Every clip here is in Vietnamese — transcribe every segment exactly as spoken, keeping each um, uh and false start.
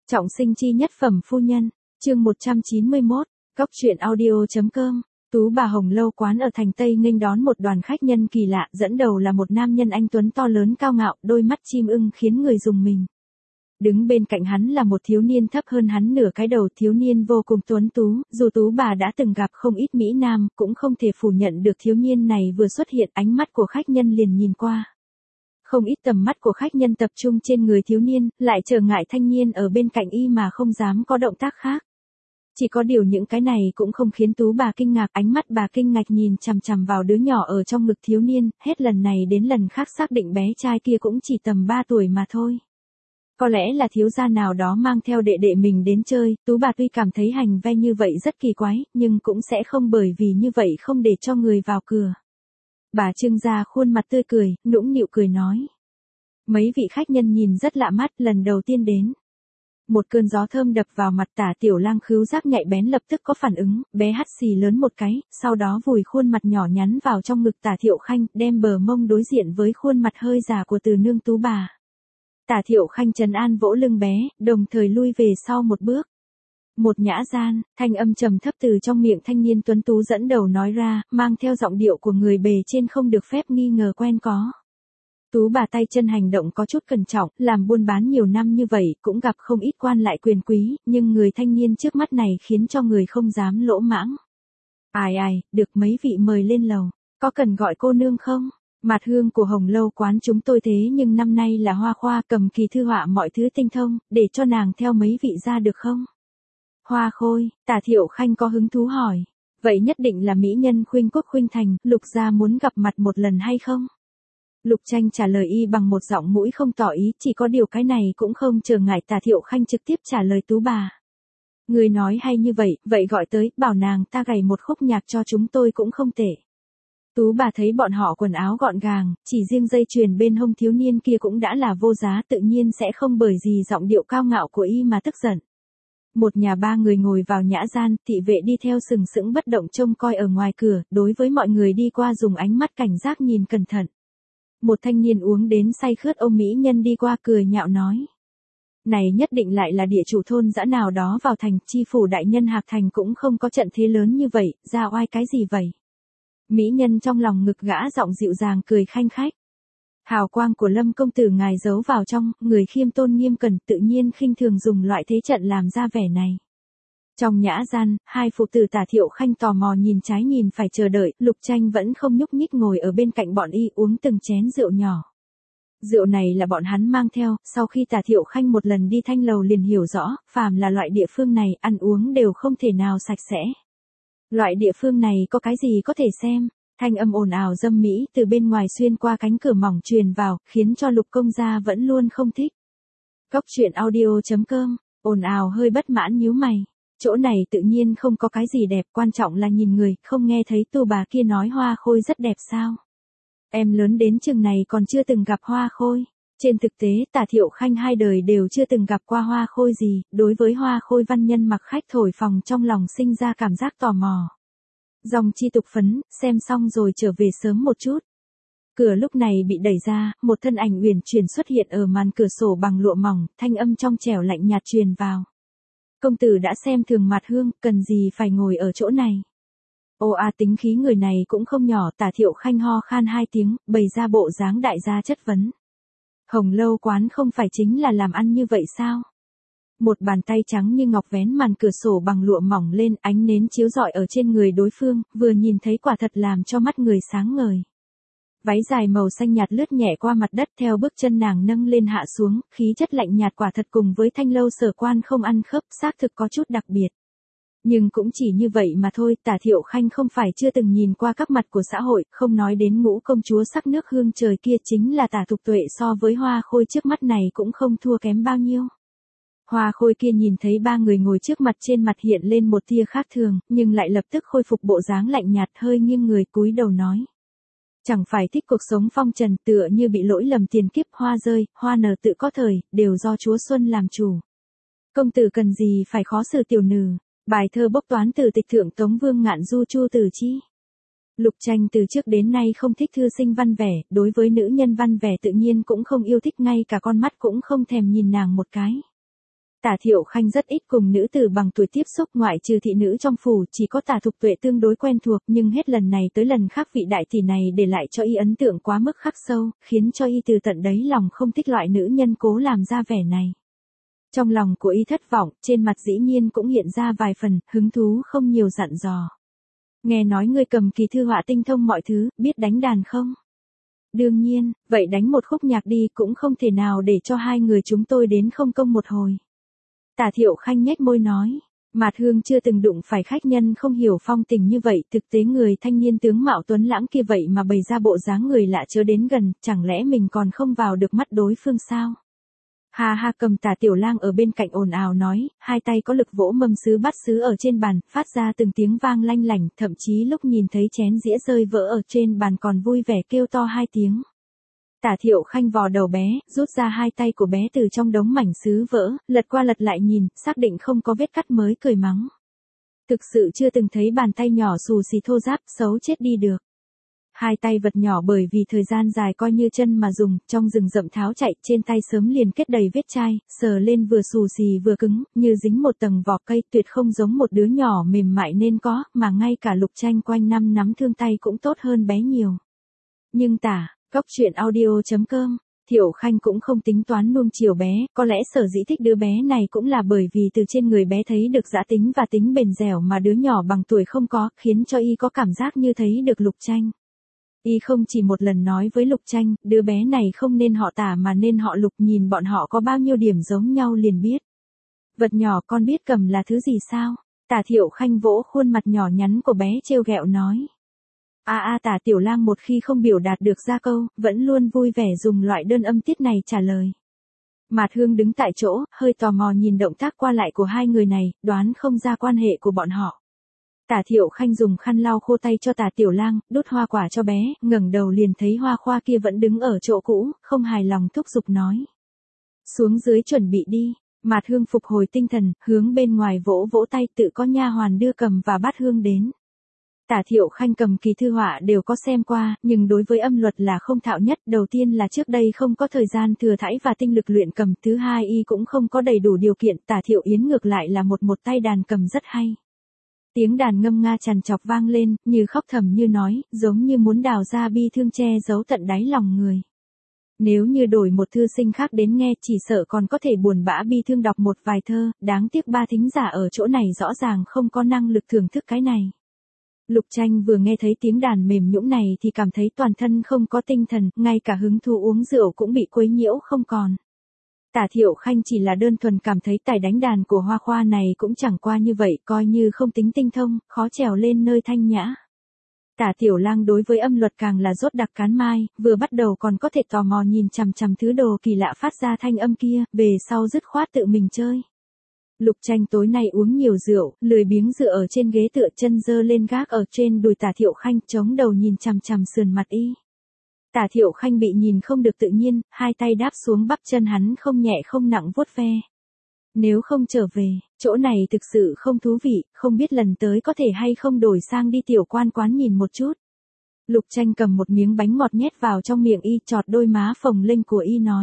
Trọng sinh chi nhất phẩm phu nhân, chương một trăm chín mươi mốt, Cóc truyện audio.com. Tú bà Hồng Lâu quán ở thành Tây nghênh đón một đoàn khách nhân kỳ lạ, dẫn đầu là một nam nhân anh tuấn to lớn cao ngạo, đôi mắt chim ưng khiến người rùng mình. Đứng bên cạnh hắn là một thiếu niên thấp hơn hắn nửa cái đầu, thiếu niên vô cùng tuấn tú, dù Tú bà đã từng gặp không ít mỹ nam, cũng không thể phủ nhận được thiếu niên này vừa xuất hiện, ánh mắt của khách nhân liền nhìn qua. Không ít tầm mắt của khách nhân tập trung trên người thiếu niên, lại trở ngại thanh niên ở bên cạnh y mà không dám có động tác khác. Chỉ có điều những cái này cũng không khiến Tú bà kinh ngạc, ánh mắt bà kinh ngạc nhìn chằm chằm vào đứa nhỏ ở trong ngực thiếu niên, hết lần này đến lần khác xác định bé trai kia cũng chỉ tầm ba tuổi mà thôi. Có lẽ là thiếu gia nào đó mang theo đệ đệ mình đến chơi, Tú bà tuy cảm thấy hành ve như vậy rất kỳ quái, nhưng cũng sẽ không bởi vì như vậy không để cho người vào cửa. Bà Trương gia khuôn mặt tươi cười, nũng nịu cười nói. Mấy vị khách nhân nhìn rất lạ mắt, lần đầu tiên đến. Một cơn gió thơm đập vào mặt, Tả Tiểu Lang khứu giác nhạy bén lập tức có phản ứng, bé hắt xì lớn một cái, sau đó vùi khuôn mặt nhỏ nhắn vào trong ngực Tả Thiệu Khanh, đem bờ mông đối diện với khuôn mặt hơi già của từ nương Tú bà. Tả Thiệu Khanh trấn an vỗ lưng bé, đồng thời lui về sau một bước. Một nhã gian, thanh âm trầm thấp từ trong miệng thanh niên tuấn tú dẫn đầu nói ra, mang theo giọng điệu của người bề trên không được phép nghi ngờ quen có. Tú bà tay chân hành động có chút cẩn trọng, làm buôn bán nhiều năm như vậy, cũng gặp không ít quan lại quyền quý, nhưng người thanh niên trước mắt này khiến cho người không dám lỗ mãng. Ai ai, được mấy vị mời lên lầu, có cần gọi cô nương không? Mạt hương của Hồng Lâu quán chúng tôi thế nhưng năm nay là Hoa Khoa cầm kỳ thư họa mọi thứ tinh thông, để cho nàng theo mấy vị ra được không? Hoa Khôi, Tả Thiệu Khanh có hứng thú hỏi, vậy nhất định là mỹ nhân Khuynh Quốc Khuynh Thành, Lục gia muốn gặp mặt một lần hay không? Lục Tranh trả lời y bằng một giọng mũi không tỏ ý, chỉ có điều cái này cũng không trở ngại Tả Thiệu Khanh trực tiếp trả lời Tú bà. Người nói hay như vậy, vậy gọi tới, bảo nàng ta gảy một khúc nhạc cho chúng tôi cũng không tệ. Tú bà thấy bọn họ quần áo gọn gàng, chỉ riêng dây chuyền bên hông thiếu niên kia cũng đã là vô giá, tự nhiên sẽ không bởi gì giọng điệu cao ngạo của y mà tức giận. Một nhà ba người ngồi vào nhã gian, thị vệ đi theo sừng sững bất động trông coi ở ngoài cửa, đối với mọi người đi qua dùng ánh mắt cảnh giác nhìn cẩn thận. Một thanh niên uống đến say khướt ôm mỹ nhân đi qua cười nhạo nói. Này nhất định lại là địa chủ thôn dã nào đó vào thành, chi phủ đại nhân Hạc Thành cũng không có trận thế lớn như vậy, ra oai cái gì vậy? Mỹ nhân trong lòng ngực gã giọng dịu dàng cười khanh khách. Hào quang của Lâm công tử ngài giấu vào trong, người khiêm tôn nghiêm cẩn tự nhiên khinh thường dùng loại thế trận làm ra vẻ này. Trong nhã gian, hai phụ tử Tả Thiệu Khanh tò mò nhìn trái nhìn phải chờ đợi, Lục Tranh vẫn không nhúc nhích ngồi ở bên cạnh bọn y uống từng chén rượu nhỏ. Rượu này là bọn hắn mang theo, sau khi Tả Thiệu Khanh một lần đi thanh lầu liền hiểu rõ, phàm là loại địa phương này, ăn uống đều không thể nào sạch sẽ. Loại địa phương này có cái gì có thể xem, thanh âm ồn ào dâm mỹ từ bên ngoài xuyên qua cánh cửa mỏng truyền vào, khiến cho Lục công gia vẫn luôn không thích. Cóc truyện audio.com, ồn ào hơi bất mãn nhíu mày. Chỗ này tự nhiên không có cái gì đẹp, quan trọng là nhìn người, không nghe thấy Tú bà kia nói Hoa Khôi rất đẹp sao? Em lớn đến chừng này còn chưa từng gặp Hoa Khôi. Trên thực tế, Tả Thiệu Khanh hai đời đều chưa từng gặp qua Hoa Khôi gì, đối với Hoa Khôi văn nhân mặc khách thổi phòng trong lòng sinh ra cảm giác tò mò. Dòng chi tục phấn, xem xong rồi trở về sớm một chút. Cửa lúc này bị đẩy ra, một thân ảnh uyển chuyển xuất hiện ở màn cửa sổ bằng lụa mỏng, thanh âm trong trẻo lạnh nhạt truyền vào. Công tử đã xem thường Mạt hương, cần gì phải ngồi ở chỗ này. Ô a tính khí người này cũng không nhỏ, Tả Thiệu Khanh ho khan hai tiếng, bày ra bộ dáng đại gia chất vấn. Hồng Lâu quán không phải chính là làm ăn như vậy sao? Một bàn tay trắng như ngọc vén màn cửa sổ bằng lụa mỏng lên, ánh nến chiếu rọi ở trên người đối phương, vừa nhìn thấy quả thật làm cho mắt người sáng ngời. Váy dài màu xanh nhạt lướt nhẹ qua mặt đất, theo bước chân nàng nâng lên hạ xuống, khí chất lạnh nhạt quả thật cùng với thanh lâu Sở Quan không ăn khớp, xác thực có chút đặc biệt. Nhưng cũng chỉ như vậy mà thôi, Tả Thiệu Khanh không phải chưa từng nhìn qua các mặt của xã hội, không nói đến ngũ công chúa sắc nước hương trời kia, chính là Tả Thục Tuệ so với Hoa Khôi trước mắt này cũng không thua kém bao nhiêu. Hoa Khôi kia nhìn thấy ba người ngồi trước mặt, trên mặt hiện lên một tia khác thường, nhưng lại lập tức khôi phục bộ dáng lạnh nhạt, hơi nghiêng người cúi đầu nói. Chẳng phải thích cuộc sống phong trần, tựa như bị lỗi lầm tiền kiếp, hoa rơi, hoa nở tự có thời, đều do Chúa Xuân làm chủ. Công tử cần gì phải khó xử tiểu nữ, bài thơ bốc toán từ tịch thượng Tống Vương Ngạn Du Chu Tử Chi. Lục Tranh từ trước đến nay không thích thư sinh văn vẻ, đối với nữ nhân văn vẻ tự nhiên cũng không yêu thích, ngay cả con mắt cũng không thèm nhìn nàng một cái. Tả Thiệu Khanh rất ít cùng nữ tử bằng tuổi tiếp xúc, ngoại trừ thị nữ trong phủ, chỉ có Tả Thục Tuệ tương đối quen thuộc, nhưng hết lần này tới lần khác vị đại tỷ này để lại cho y ấn tượng quá mức khắc sâu, khiến cho y từ tận đáy lòng không thích loại nữ nhân cố làm ra vẻ này. Trong lòng của y thất vọng, trên mặt dĩ nhiên cũng hiện ra vài phần hứng thú không nhiều dặn dò. Nghe nói ngươi cầm kỳ thư họa tinh thông mọi thứ, biết đánh đàn không? Đương nhiên, vậy đánh một khúc nhạc đi, cũng không thể nào để cho hai người chúng tôi đến không công một hồi. Tả Thiệu Khanh nhếch môi nói, Mạt Hương chưa từng đụng phải khách nhân không hiểu phong tình như vậy, thực tế người thanh niên tướng mạo tuấn lãng kia vậy mà bày ra bộ dáng người lạ chớ đến gần, chẳng lẽ mình còn không vào được mắt đối phương sao? Ha ha, cầm Tả Tiểu Lang ở bên cạnh ồn ào nói, hai tay có lực vỗ mâm sứ bát sứ ở trên bàn, phát ra từng tiếng vang lanh lảnh, thậm chí lúc nhìn thấy chén dĩa rơi vỡ ở trên bàn còn vui vẻ kêu to hai tiếng. Tả Thiệu Khanh vò đầu bé, rút ra hai tay của bé từ trong đống mảnh sứ vỡ, lật qua lật lại nhìn, xác định không có vết cắt mới cười mắng. Thực sự chưa từng thấy bàn tay nhỏ xù xì thô ráp, xấu chết đi được. Hai tay vật nhỏ bởi vì thời gian dài coi như chân mà dùng, trong rừng rậm tháo chạy, trên tay sớm liền kết đầy vết chai, sờ lên vừa xù xì vừa cứng, như dính một tầng vỏ cây, tuyệt không giống một đứa nhỏ mềm mại nên có, mà ngay cả Lục Tranh quanh năm nắm thương tay cũng tốt hơn bé nhiều. Nhưng tả, Góc truyện audio chấm com, Thiệu Khanh cũng không tính toán nuông chiều bé, có lẽ sở dĩ thích đứa bé này cũng là bởi vì từ trên người bé thấy được dã tính và tính bền dẻo mà đứa nhỏ bằng tuổi không có, khiến cho y có cảm giác như thấy được Lục Tranh. Y không chỉ một lần nói với Lục Tranh, đứa bé này không nên họ Tả mà nên họ Lục, nhìn bọn họ có bao nhiêu điểm giống nhau liền biết. Vật nhỏ con biết cầm là thứ gì sao? Tả Thiệu Khanh vỗ khuôn mặt nhỏ nhắn của bé trêu ghẹo nói. A a Tả Tiểu Lang một khi không biểu đạt được ra câu, vẫn luôn vui vẻ dùng loại đơn âm tiết này trả lời. Mạt Hương đứng tại chỗ, hơi tò mò nhìn động tác qua lại của hai người này, đoán không ra quan hệ của bọn họ. Tả Thiệu Khanh dùng khăn lau khô tay cho Tả Tiểu Lang, đút hoa quả cho bé, ngẩng đầu liền thấy Hoa Khoa kia vẫn đứng ở chỗ cũ, không hài lòng thúc giục nói. Xuống dưới chuẩn bị đi. Mạt Hương phục hồi tinh thần, hướng bên ngoài vỗ vỗ tay, tự có nha hoàn đưa cầm và bát hương đến. Tả Thiệu Khanh cầm kỳ thư họa đều có xem qua, nhưng đối với âm luật là không thạo nhất, đầu tiên là trước đây không có thời gian thừa thãi và tinh lực luyện cầm, thứ hai y cũng không có đầy đủ điều kiện, Tả Thiệu Yến ngược lại là một một tay đàn cầm rất hay. Tiếng đàn ngâm nga trằn trọc vang lên, như khóc thầm như nói, giống như muốn đào ra bi thương che giấu tận đáy lòng người. Nếu như đổi một thư sinh khác đến nghe, chỉ sợ còn có thể buồn bã bi thương đọc một vài thơ, đáng tiếc ba thính giả ở chỗ này rõ ràng không có năng lực thưởng thức cái này. Lục Tranh vừa nghe thấy tiếng đàn mềm nhũn này thì cảm thấy toàn thân không có tinh thần, ngay cả hứng thú uống rượu cũng bị quấy nhiễu không còn. Tả Thiệu Khanh chỉ là đơn thuần cảm thấy tài đánh đàn của Hoa Khoa này cũng chẳng qua như vậy, coi như không tính tinh thông, khó trèo lên nơi thanh nhã. Tả Tiểu Lang đối với âm luật càng là rốt đặc cán mai, vừa bắt đầu còn có thể tò mò nhìn chằm chằm thứ đồ kỳ lạ phát ra thanh âm kia, về sau dứt khoát tự mình chơi. Lục Tranh tối nay uống nhiều rượu, lười biếng dựa ở trên ghế tựa, chân giơ lên gác ở trên đùi Tả Thiệu Khanh, chống đầu nhìn chằm chằm sườn mặt y. Tả Thiệu Khanh bị nhìn không được tự nhiên, hai tay đáp xuống bắp chân hắn không nhẹ không nặng vuốt ve. Nếu không trở về, chỗ này thực sự không thú vị, không biết lần tới có thể hay không đổi sang đi tiểu quan quán nhìn một chút. Lục Tranh cầm một miếng bánh ngọt nhét vào trong miệng y, chọt đôi má phồng lênh của y nói.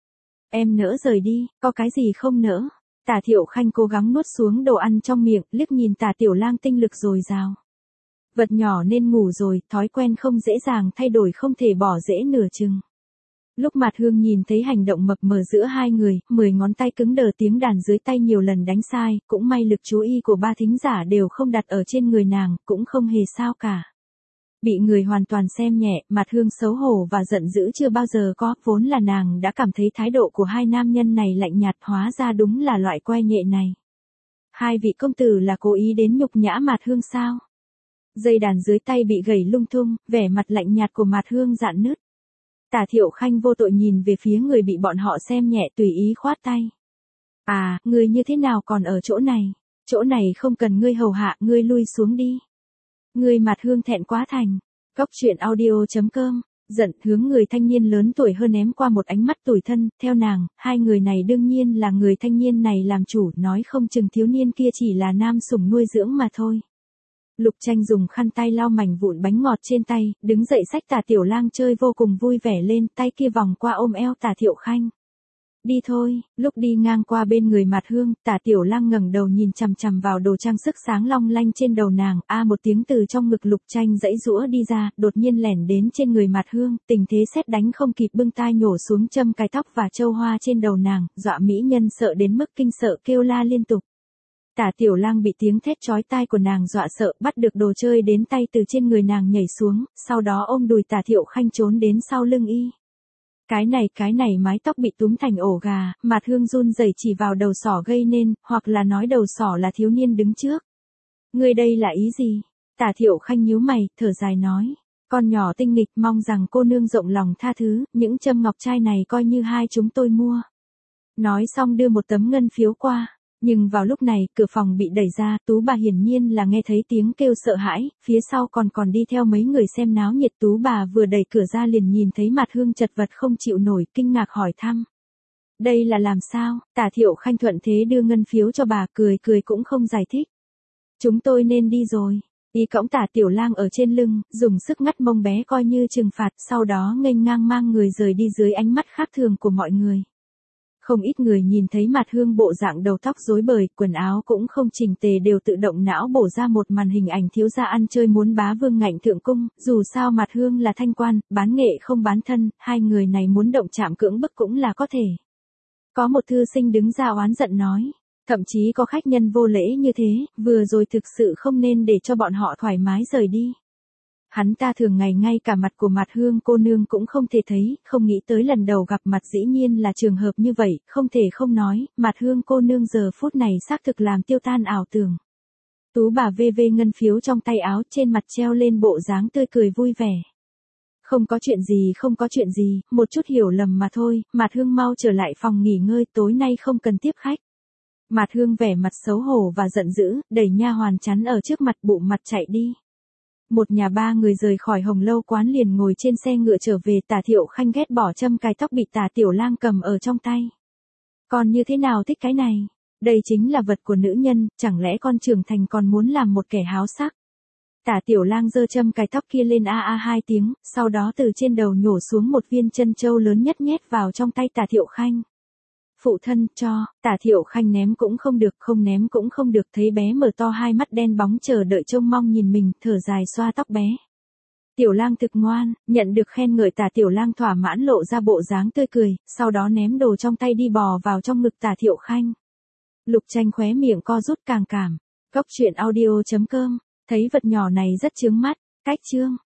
Em nỡ rời đi, có cái gì không nỡ? Tả Thiệu Khanh cố gắng nuốt xuống đồ ăn trong miệng, liếc nhìn Tả Tiểu Lang tinh lực dồi dào. Vật nhỏ nên ngủ rồi, thói quen không dễ dàng thay đổi, không thể bỏ dễ nửa chừng. Lúc Mạt Hương nhìn thấy hành động mập mờ giữa hai người, mười ngón tay cứng đờ, tiếng đàn dưới tay nhiều lần đánh sai, cũng may lực chú ý của ba thính giả đều không đặt ở trên người nàng, cũng không hề sao cả. Bị người hoàn toàn xem nhẹ, Mạt Hương xấu hổ và giận dữ chưa bao giờ có, vốn là nàng đã cảm thấy thái độ của hai nam nhân này lạnh nhạt, hóa ra đúng là loại que nhẹ này. Hai vị công tử là cố ý đến nhục nhã Mạt Hương sao? Dây đàn dưới tay bị gẩy lung tung, vẻ mặt lạnh nhạt của Mạt Hương rạn nứt. Tả Thiệu Khanh vô tội nhìn về phía người bị bọn họ xem nhẹ, tùy ý khoát tay. À, ngươi như thế nào còn ở chỗ này? Chỗ này không cần ngươi hầu hạ, ngươi lui xuống đi. Ngươi Mạt Hương thẹn quá thành. Góc truyện audio chấm com, giận hướng người thanh niên lớn tuổi hơn ném qua một ánh mắt tủi thân, theo nàng, hai người này đương nhiên là người thanh niên này làm chủ, nói không chừng thiếu niên kia chỉ là nam sủng nuôi dưỡng mà thôi. Lục Tranh dùng khăn tay lau mảnh vụn bánh ngọt trên tay, đứng dậy xách Tả Tiểu Lang chơi vô cùng vui vẻ lên, tay kia vòng qua ôm eo Tả Thiệu Khanh. Đi thôi, lúc đi ngang qua bên người Mạt Hương, Tả Tiểu Lang ngẩng đầu nhìn chằm chằm vào đồ trang sức sáng long lanh trên đầu nàng, a một tiếng từ trong ngực Lục Tranh dãy giũa đi ra, đột nhiên lẻn đến trên người Mạt Hương, tình thế sét đánh không kịp bưng tai nhổ xuống châm cài tóc và châu hoa trên đầu nàng, dọa mỹ nhân sợ đến mức kinh sợ kêu la liên tục. Tả Tiểu Lang bị tiếng thét chói tai của nàng dọa sợ, bắt được đồ chơi đến tay từ trên người nàng nhảy xuống, sau đó ôm đùi Tả Thiệu Khanh trốn đến sau lưng y. Cái này cái này mái tóc bị túm thành ổ gà, Mạt Hương run rẩy chỉ vào đầu sỏ gây nên, hoặc là nói đầu sỏ là thiếu niên đứng trước. Ngươi đây là ý gì? Tả Thiệu Khanh nhíu mày, thở dài nói. Con nhỏ tinh nghịch, mong rằng cô nương rộng lòng tha thứ, những châm ngọc trai này coi như hai chúng tôi mua. Nói xong đưa một tấm ngân phiếu qua. Nhưng vào lúc này, cửa phòng bị đẩy ra, Tú bà hiển nhiên là nghe thấy tiếng kêu sợ hãi, phía sau còn còn đi theo mấy người xem náo nhiệt. Tú bà vừa đẩy cửa ra liền nhìn thấy Mạt Hương chật vật không chịu nổi, kinh ngạc hỏi thăm. Đây là làm sao? Tả Thiệu Khanh thuận thế đưa ngân phiếu cho bà, cười cười cũng không giải thích. Chúng tôi nên đi rồi. Y cõng Tả Tiểu Lang ở trên lưng, dùng sức ngắt mông bé coi như trừng phạt, sau đó nghênh ngang mang người rời đi dưới ánh mắt khác thường của mọi người. Không ít người nhìn thấy Mạt Hương bộ dạng đầu tóc rối bời, quần áo cũng không chỉnh tề đều tự động não bổ ra một màn hình ảnh thiếu gia ăn chơi muốn bá vương ngạnh thượng cung, dù sao Mạt Hương là thanh quan, bán nghệ không bán thân, hai người này muốn động chạm cưỡng bức cũng là có thể. Có một thư sinh đứng ra oán giận nói, thậm chí có khách nhân vô lễ như thế, vừa rồi thực sự không nên để cho bọn họ thoải mái rời đi. Hắn ta thường ngày ngay cả mặt của Mạt Hương cô nương cũng không thể thấy, không nghĩ tới lần đầu gặp mặt dĩ nhiên là trường hợp như vậy, không thể không nói, Mạt Hương cô nương giờ phút này xác thực làm tiêu tan ảo tưởng. Tú bà vê vê ngân phiếu trong tay áo, trên mặt treo lên bộ dáng tươi cười vui vẻ. Không có chuyện gì không có chuyện gì, một chút hiểu lầm mà thôi, Mạt Hương mau trở lại phòng nghỉ ngơi, tối nay không cần tiếp khách. Mạt Hương vẻ mặt xấu hổ và giận dữ, đẩy nha hoàn chắn ở trước mặt, bụng mặt chạy đi. Một nhà ba người rời khỏi Hồng Lâu quán liền ngồi trên xe ngựa trở về. Tả Thiệu Khanh ghét bỏ châm cài tóc bị Tả Tiểu Lang cầm ở trong tay. Con như thế nào thích cái này? Đây chính là vật của nữ nhân, chẳng lẽ con trưởng thành còn muốn làm một kẻ háo sắc? Tả Tiểu Lang giơ châm cài tóc kia lên a a hai tiếng, sau đó từ trên đầu nhổ xuống một viên chân châu lớn nhất nhét vào trong tay Tả Thiệu Khanh. Phụ thân, cho. Tả Thiệu Khanh ném cũng không được, không ném cũng không được, thấy bé mở to hai mắt đen bóng chờ đợi trông mong nhìn mình, thở dài xoa tóc bé. Tiểu Lang thực ngoan, nhận được khen ngợi Tả Tiểu Lang thỏa mãn lộ ra bộ dáng tươi cười, sau đó ném đồ trong tay đi bò vào trong ngực Tả Thiệu Khanh. Lục Tranh khóe miệng co rút càng cảm. Góc truyện audio chấm com, thấy vật nhỏ này rất chướng mắt, cách chương.